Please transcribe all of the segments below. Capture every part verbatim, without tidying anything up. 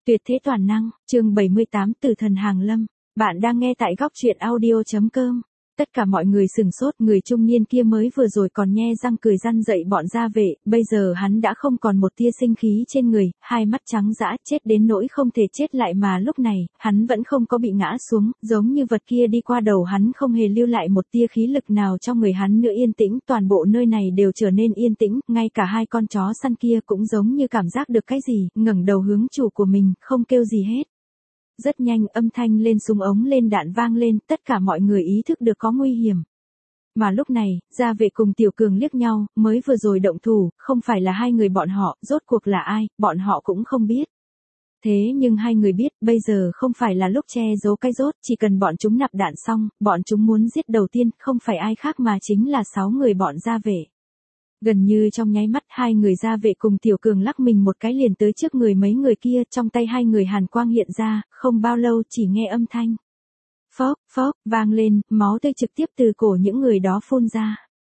Tuyệt thế toàn năng, chương bảy mươi tám Tử thần hàng lâm. Bạn đang nghe tại góc truyện audio chấm com. Tất cả mọi người sừng sốt, người trung niên kia mới vừa rồi còn nhe răng cười răn dậy bọn gia vệ, bây giờ hắn đã không còn một tia sinh khí trên người, hai mắt trắng dã, chết đến nỗi không thể chết lại mà lúc này, hắn vẫn không có bị ngã xuống, giống như vật kia đi qua đầu hắn không hề lưu lại một tia khí lực nào trong người hắn nữa. Yên tĩnh, toàn bộ nơi này đều trở nên yên tĩnh, ngay cả hai con chó săn kia cũng giống như cảm giác được cái gì, ngẩng đầu hướng chủ của mình, không kêu gì hết. Rất nhanh âm thanh lên súng ống lên đạn vang lên, tất cả mọi người ý thức được có nguy hiểm. Mà lúc này, gia vệ cùng Tiểu Cường liếc nhau, mới vừa rồi động thủ, không phải là hai người bọn họ, rốt cuộc là ai, bọn họ cũng không biết. Thế nhưng hai người biết, bây giờ không phải là lúc che giấu cái rốt, chỉ cần bọn chúng nạp đạn xong, bọn chúng muốn giết đầu tiên, không phải ai khác mà chính là sáu người bọn gia vệ. Gần như trong nháy mắt hai người gia vệ cùng Tiểu Cường lắc mình một cái liền tới trước người mấy người kia, trong tay hai người hàn quang hiện ra, không bao lâu chỉ nghe âm thanh. Phốc, phốc, vang lên, máu tươi trực tiếp từ cổ những người đó phun ra.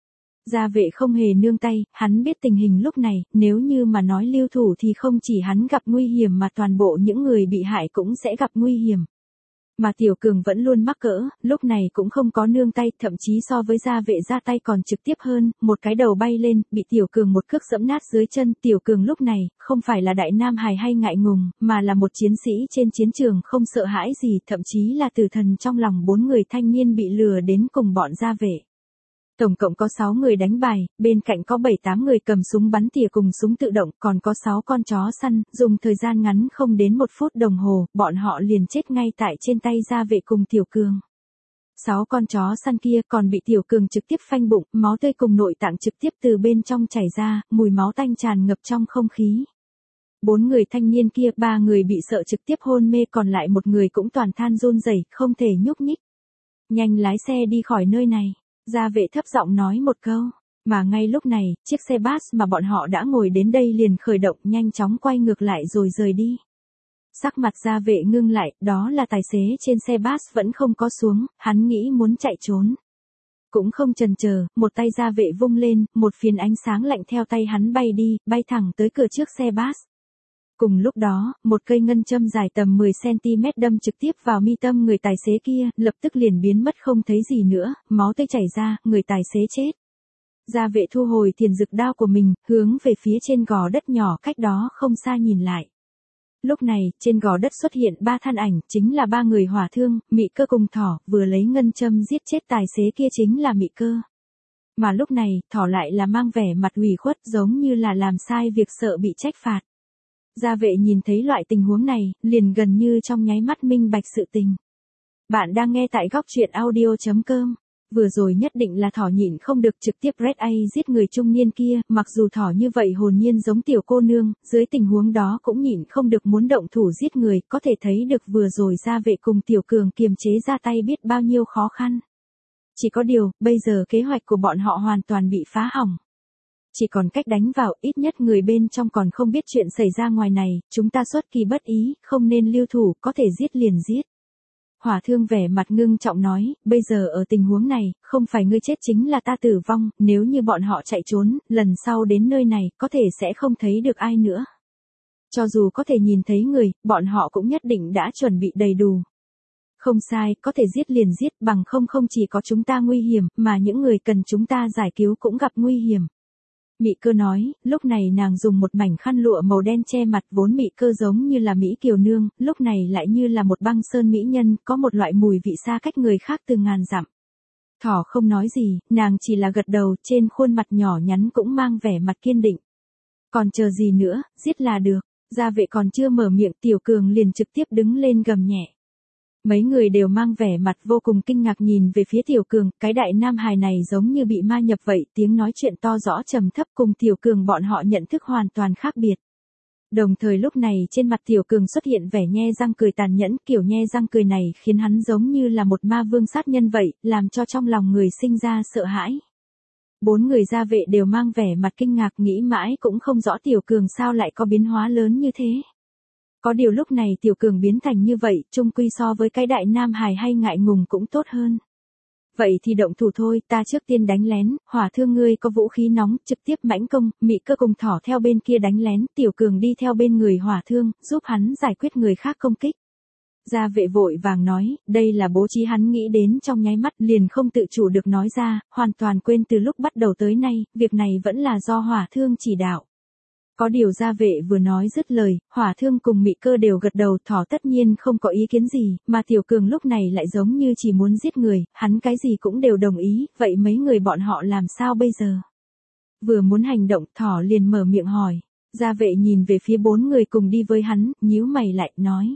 Gia vệ không hề nương tay, hắn biết tình hình lúc này, nếu như mà nói lưu thủ thì không chỉ hắn gặp nguy hiểm mà toàn bộ những người bị hại cũng sẽ gặp nguy hiểm. Mà Tiểu Cường vẫn luôn mắc cỡ, lúc này cũng không có nương tay, thậm chí so với gia vệ ra tay còn trực tiếp hơn, một cái đầu bay lên, bị Tiểu Cường một cước giẫm nát dưới chân. Tiểu Cường lúc này, không phải là đại nam hài hay ngại ngùng, mà là một chiến sĩ trên chiến trường không sợ hãi gì, thậm chí là tử thần trong lòng bốn người thanh niên bị lừa đến cùng bọn gia vệ. Tổng cộng có sáu người đánh bài, bên cạnh có bảy tám người cầm súng bắn tỉa cùng súng tự động, còn có sáu con chó săn, dùng thời gian ngắn không đến một phút đồng hồ, bọn họ liền chết ngay tại trên tay gia vệ cùng Tiểu Cường. Sáu con chó săn kia còn bị Tiểu Cường trực tiếp phanh bụng, máu tươi cùng nội tạng trực tiếp từ bên trong chảy ra, mùi máu tanh tràn ngập trong không khí. Bốn người thanh niên kia, ba người bị sợ trực tiếp hôn mê, còn lại một người cũng toàn than run rẩy, không thể nhúc nhích. Nhanh lái xe đi khỏi nơi này. Gia vệ thấp giọng nói một câu, mà ngay lúc này, chiếc xe bus mà bọn họ đã ngồi đến đây liền khởi động, nhanh chóng quay ngược lại rồi rời đi. Sắc mặt gia vệ ngưng lại, đó là tài xế trên xe bus vẫn không có xuống, hắn nghĩ muốn chạy trốn. Cũng không chần chờ, một tay gia vệ vung lên, một phiến ánh sáng lạnh theo tay hắn bay đi, bay thẳng tới cửa trước xe bus. Cùng lúc đó, một cây ngân châm dài tầm mười xăng-ti-mét đâm trực tiếp vào mi tâm người tài xế kia, lập tức liền biến mất không thấy gì nữa, máu tươi chảy ra, người tài xế chết. Gia vệ thu hồi thiền dực đao của mình, hướng về phía trên gò đất nhỏ cách đó không xa nhìn lại. Lúc này, trên gò đất xuất hiện ba thân ảnh, chính là ba người hỏa thương, Mị Cơ cùng Thỏ, vừa lấy ngân châm giết chết tài xế kia chính là Mị Cơ. Mà lúc này, Thỏ lại là mang vẻ mặt ủy khuất giống như là làm sai việc sợ bị trách phạt. Gia vệ nhìn thấy loại tình huống này, liền gần như trong nháy mắt minh bạch sự tình. Bạn đang nghe tại góc truyện audio chấm com. Vừa rồi nhất định là Thỏ nhịn không được trực tiếp Red A giết người trung niên kia, mặc dù Thỏ như vậy hồn nhiên giống tiểu cô nương, dưới tình huống đó cũng nhịn không được muốn động thủ giết người, có thể thấy được vừa rồi Gia vệ cùng Tiểu Cường kiềm chế ra tay biết bao nhiêu khó khăn. Chỉ có điều, bây giờ kế hoạch của bọn họ hoàn toàn bị phá hỏng. Chỉ còn cách đánh vào, ít nhất người bên trong còn không biết chuyện xảy ra ngoài này, chúng ta xuất kỳ bất ý, không nên lưu thủ, có thể giết liền giết. Hỏa thương vẻ mặt ngưng trọng nói, bây giờ ở tình huống này, không phải ngươi chết chính là ta tử vong, nếu như bọn họ chạy trốn, lần sau đến nơi này, có thể sẽ không thấy được ai nữa. Cho dù có thể nhìn thấy người, bọn họ cũng nhất định đã chuẩn bị đầy đủ. Không sai, có thể giết liền giết, bằng không không chỉ có chúng ta nguy hiểm, mà những người cần chúng ta giải cứu cũng gặp nguy hiểm. Mị Cơ nói, lúc này nàng dùng một mảnh khăn lụa màu đen che mặt, vốn Mị Cơ giống như là Mỹ Kiều Nương, lúc này lại như là một băng sơn mỹ nhân, có một loại mùi vị xa cách người khác từ ngàn dặm. Thỏ không nói gì, nàng chỉ là gật đầu, trên khuôn mặt nhỏ nhắn cũng mang vẻ mặt kiên định. Còn chờ gì nữa, giết là được. Gia vệ còn chưa mở miệng, Tiểu Cường liền trực tiếp đứng lên gầm nhẹ. Mấy người đều mang vẻ mặt vô cùng kinh ngạc nhìn về phía Tiểu Cường, cái đại nam hài này giống như bị ma nhập vậy, tiếng nói chuyện to rõ trầm thấp cùng Tiểu Cường bọn họ nhận thức hoàn toàn khác biệt. Đồng thời lúc này trên mặt Tiểu Cường xuất hiện vẻ nhe răng cười tàn nhẫn, kiểu nhe răng cười này khiến hắn giống như là một ma vương sát nhân vậy, làm cho trong lòng người sinh ra sợ hãi. Bốn người gia vệ đều mang vẻ mặt kinh ngạc, nghĩ mãi cũng không rõ Tiểu Cường sao lại có biến hóa lớn như thế. Có điều lúc này Tiểu Cường biến thành như vậy, chung quy so với cái đại nam hài hay ngại ngùng cũng tốt hơn. Vậy thì động thủ thôi, ta trước tiên đánh lén, hỏa thương ngươi có vũ khí nóng, trực tiếp mãnh công, Mị Cơ cùng thỏ theo bên kia đánh lén, Tiểu Cường đi theo bên người hỏa thương, giúp hắn giải quyết người khác công kích. Gia vệ vội vàng nói, đây là bố trí hắn nghĩ đến trong nháy mắt, liền không tự chủ được nói ra, hoàn toàn quên từ lúc bắt đầu tới nay, việc này vẫn là do hỏa thương chỉ đạo. Có điều gia vệ vừa nói dứt lời, hỏa thương cùng Mị Cơ đều gật đầu, thỏ tất nhiên không có ý kiến gì, mà Tiểu Cường lúc này lại giống như chỉ muốn giết người, hắn cái gì cũng đều đồng ý, vậy mấy người bọn họ làm sao bây giờ? Vừa muốn hành động, thỏ liền mở miệng hỏi, gia vệ nhìn về phía bốn người cùng đi với hắn, nhíu mày lại, nói.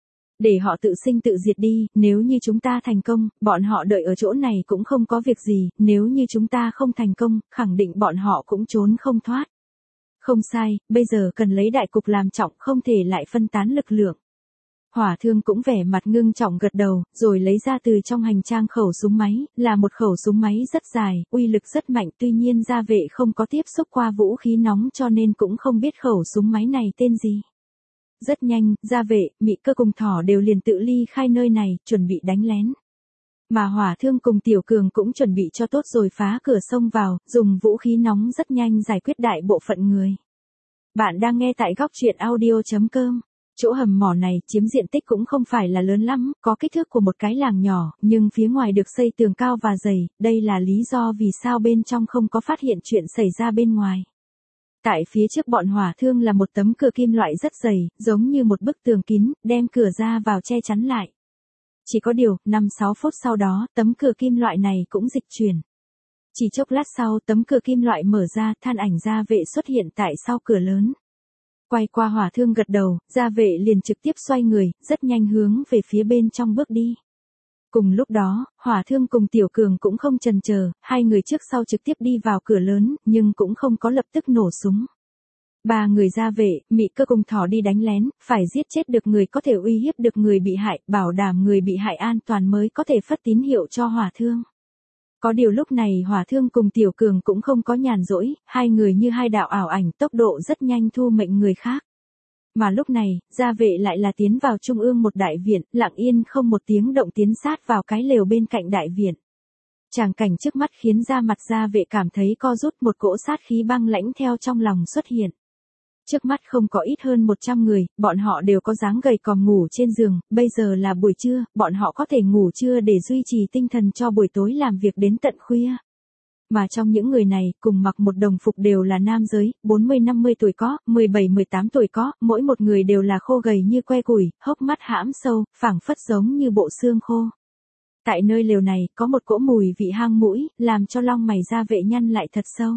Để họ tự sinh tự diệt đi, nếu như chúng ta thành công, bọn họ đợi ở chỗ này cũng không có việc gì, nếu như chúng ta không thành công, khẳng định bọn họ cũng trốn không thoát. Không sai, bây giờ cần lấy đại cục làm trọng, không thể lại phân tán lực lượng. Hỏa thương cũng vẻ mặt ngưng trọng gật đầu, rồi lấy ra từ trong hành trang khẩu súng máy, là một khẩu súng máy rất dài, uy lực rất mạnh, tuy nhiên gia vệ không có tiếp xúc qua vũ khí nóng cho nên cũng không biết khẩu súng máy này tên gì. Rất nhanh, gia vệ, Mị Cơ cùng thỏ đều liền tự ly khai nơi này, chuẩn bị đánh lén. Mà hỏa thương cùng Tiểu Cường cũng chuẩn bị cho tốt rồi phá cửa sông vào, dùng vũ khí nóng rất nhanh giải quyết đại bộ phận người. Bạn đang nghe tại góc truyện audio chấm com. Chỗ hầm mỏ này chiếm diện tích cũng không phải là lớn lắm, có kích thước của một cái làng nhỏ, nhưng phía ngoài được xây tường cao và dày, đây là lý do vì sao bên trong không có phát hiện chuyện xảy ra bên ngoài. Tại phía trước bọn hỏa thương là một tấm cửa kim loại rất dày, giống như một bức tường kín, đem cửa ra vào che chắn lại. Chỉ có điều, năm sáu phút sau đó, tấm cửa kim loại này cũng dịch chuyển. Chỉ chốc lát sau, tấm cửa kim loại mở ra, than ảnh gia vệ xuất hiện tại sau cửa lớn. Quay qua hỏa thương gật đầu, gia vệ liền trực tiếp xoay người, rất nhanh hướng về phía bên trong bước đi. Cùng lúc đó, hỏa thương cùng Tiểu Cường cũng không chần chờ, hai người trước sau trực tiếp đi vào cửa lớn, nhưng cũng không có lập tức nổ súng. Ba người gia vệ, Mị Cơ cùng thỏ đi đánh lén, phải giết chết được người có thể uy hiếp được người bị hại, bảo đảm người bị hại an toàn mới có thể phất tín hiệu cho hỏa thương. Có điều lúc này hỏa thương cùng Tiểu Cường cũng không có nhàn rỗi, hai người như hai đạo ảo ảnh, tốc độ rất nhanh thu mệnh người khác. Mà lúc này, gia vệ lại là tiến vào trung ương một đại viện, lặng yên không một tiếng động tiến sát vào cái lều bên cạnh đại viện. Tràng cảnh trước mắt khiến da mặt gia vệ cảm thấy co rút, một cỗ sát khí băng lãnh theo trong lòng xuất hiện. Trước mắt không có ít hơn một trăm người, bọn họ đều có dáng gầy còm ngủ trên giường, bây giờ là buổi trưa, bọn họ có thể ngủ trưa để duy trì tinh thần cho buổi tối làm việc đến tận khuya. Mà trong những người này, cùng mặc một đồng phục đều là nam giới, bốn mươi năm mươi tuổi có, mười bảy mười tám tuổi có, mỗi một người đều là khô gầy như que củi, hốc mắt hãm sâu, phảng phất giống như bộ xương khô. Tại nơi lều này, có một cỗ mùi vị hang mũi, làm cho lông mày gia vệ nhăn lại thật sâu.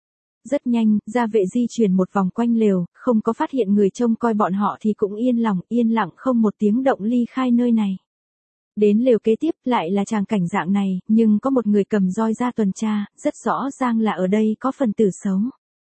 Rất nhanh, gia vệ di chuyển một vòng quanh lều, không có phát hiện người trông coi bọn họ thì cũng yên lòng, yên lặng không một tiếng động ly khai nơi này. Đến lều kế tiếp lại là tràng cảnh dạng này, nhưng có một người cầm roi ra tuần tra, rất rõ ràng là ở đây có phần tử xấu.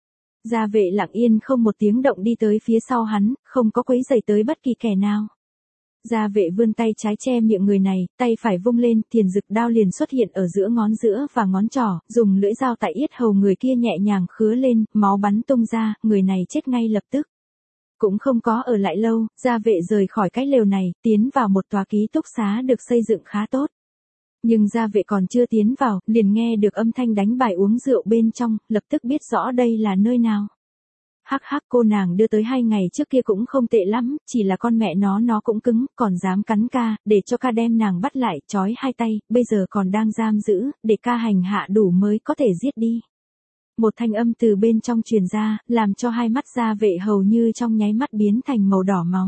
Gia vệ lặng yên không một tiếng động đi tới phía sau hắn, không có quấy rầy tới bất kỳ kẻ nào. Gia vệ vươn tay trái che miệng người này, tay phải vung lên, thiền dực đao liền xuất hiện ở giữa ngón giữa và ngón trỏ, dùng lưỡi dao tại yết hầu người kia nhẹ nhàng khứa lên, máu bắn tung ra, người này chết ngay lập tức. Cũng không có ở lại lâu, gia vệ rời khỏi cái lều này, tiến vào một tòa ký túc xá được xây dựng khá tốt. Nhưng gia vệ còn chưa tiến vào, liền nghe được âm thanh đánh bài uống rượu bên trong, lập tức biết rõ đây là nơi nào. Hắc hắc, cô nàng đưa tới hai ngày trước kia cũng không tệ lắm, chỉ là con mẹ nó nó cũng cứng, còn dám cắn ca, để cho ca đem nàng bắt lại, trói hai tay, bây giờ còn đang giam giữ, để ca hành hạ đủ mới có thể giết đi. Một thanh âm từ bên trong truyền ra, làm cho hai mắt gia vệ hầu như trong nháy mắt biến thành màu đỏ máu.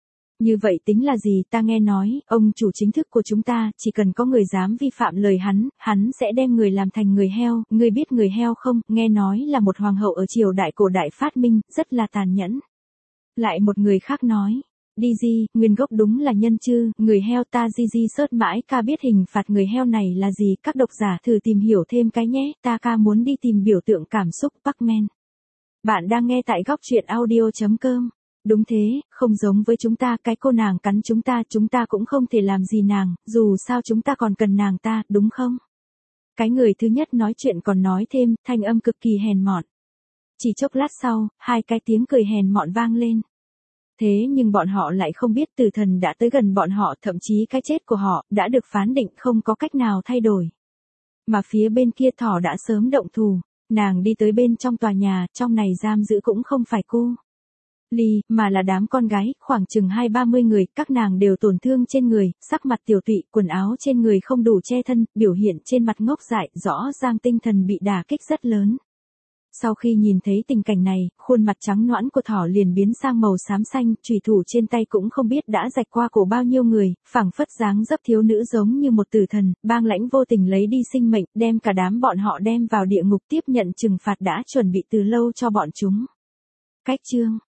Như vậy tính là gì, ta nghe nói, ông chủ chính thức của chúng ta, chỉ cần có người dám vi phạm lời hắn, hắn sẽ đem người làm thành người heo, ngươi biết người heo không, nghe nói là một hoàng hậu ở triều đại cổ đại phát minh, rất là tàn nhẫn. Lại một người khác nói, đi di, nguyên gốc đúng là nhân chư, người heo ta di di sớt mãi ca biết hình phạt người heo này là gì, các độc giả thử tìm hiểu thêm cái nhé, ta ca muốn đi tìm biểu tượng cảm xúc Pac-Man. Bạn đang nghe tại góc truyện audio chấm com. Đúng thế, không giống với chúng ta, cái cô nàng cắn chúng ta, chúng ta cũng không thể làm gì nàng, dù sao chúng ta còn cần nàng ta, đúng không? Cái người thứ nhất nói chuyện còn nói thêm, thanh âm cực kỳ hèn mọn. Chỉ chốc lát sau, hai cái tiếng cười hèn mọn vang lên. Thế nhưng bọn họ lại không biết tử thần đã tới gần bọn họ, thậm chí cái chết của họ đã được phán định không có cách nào thay đổi. Mà phía bên kia thỏ đã sớm động thủ, nàng đi tới bên trong tòa nhà, trong này giam giữ cũng không phải cô Ly, mà là đám con gái, khoảng chừng hai ba mươi người, các nàng đều tổn thương trên người, sắc mặt tiểu tụy, quần áo trên người không đủ che thân, biểu hiện trên mặt ngốc dại, rõ ràng tinh thần bị đả kích rất lớn. Sau khi nhìn thấy tình cảnh này, khuôn mặt trắng nõn của thỏ liền biến sang màu xám xanh, chùy thủ trên tay cũng không biết đã rạch qua cổ bao nhiêu người, phảng phất dáng dấp thiếu nữ giống như một tử thần, bang lãnh vô tình lấy đi sinh mệnh, đem cả đám bọn họ đem vào địa ngục tiếp nhận trừng phạt đã chuẩn bị từ lâu cho bọn chúng. Cách chương